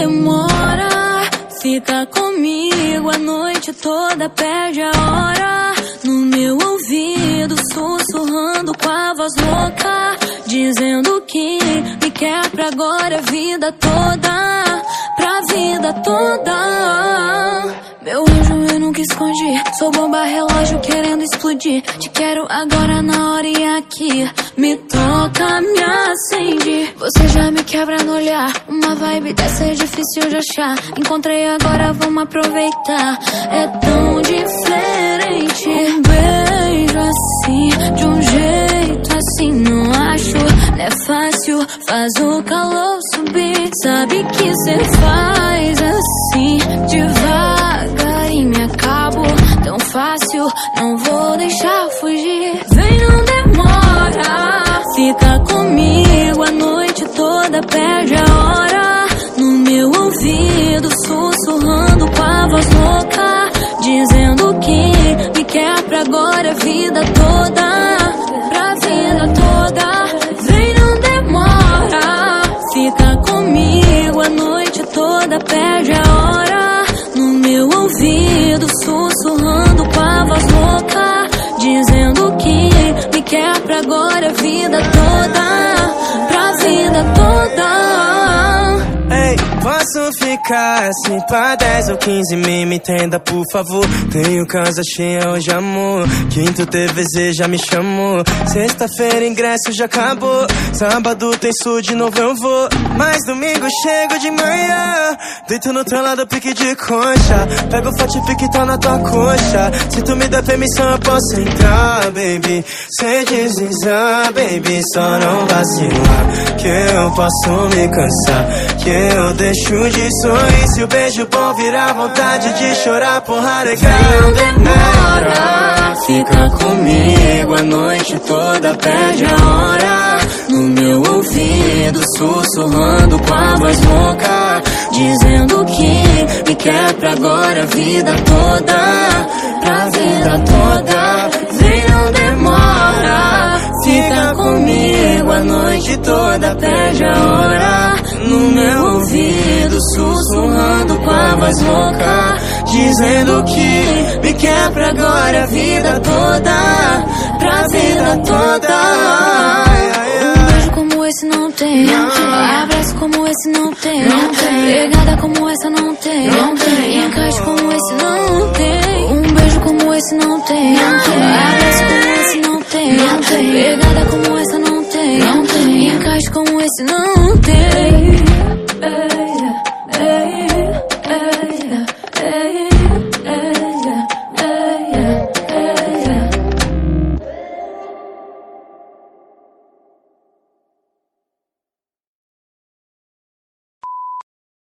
demora, fica comigo a noite toda, perde a hora. No meu ouvido, sussurrando com a voz louca, dizendo que me quer pra agora, a vida toda, pra vida toda. Meu anjo, eu nunca escondi, sou bomba relógio querendo explodir. Te quero agora, na hora e aqui, me toca, me acende. Você já me quebra no olhar, uma vibe dessa é difícil de achar. Encontrei agora, vamos aproveitar, é tão diferente. Um beijo assim, de um jeito assim, não acho, não é fácil, faz o calor subir. Sabe que cê faz assim, devagar e me acabo tão fácil, não vou deixar fugir. Vem, não demora, fica comigo a noite toda, perde a hora. No meu ouvido, sussurrando com a voz louca, dizendo que me quer pra agora, a vida toda, pra vida toda. Vem, não demora, fica comigo a noite toda, perde a hora. No meu ouvido, sussurrando com a voz louca, dizendo que me quer pra agora, a vida toda, pra vida toda. Ei, posso ficar assim pra 10 ou 15? Me entenda, por favor. Tenho casa cheia hoje, amor. Quinto TVZ já me chamou. Sexta-feira ingresso já acabou. Sábado tem sul, de novo eu vou. Mas domingo chego de manhã, deito no teu lado, pique de concha. Pego o forte pique, tá na tua coxa. Se tu me der permissão eu posso entrar, baby. Sem deslizar, baby, só não vacilar, que eu posso me cansar, que eu deixo de sorrir. Se o beijo bom virar vontade de chorar, porra legal. Não demora, fica comigo a noite toda, perde a hora. No meu ouvido, sussurrando com a voz louca, dizendo que me quer pra agora, a vida toda, pra vida toda. Vem, não demora, fica comigo a noite toda, perde a hora. No meu ouvido, sussurrando com a voz louca, dizendo que me quer pra agora, a vida toda, pra vida toda. Um beijo como esse não tem, abraço como esse não tem, pegada como essa não tem, encaixe como esse não tem. Um beijo como esse não tem, abraço como esse não tem, pegada como essa não tem, encaixe como esse não tem.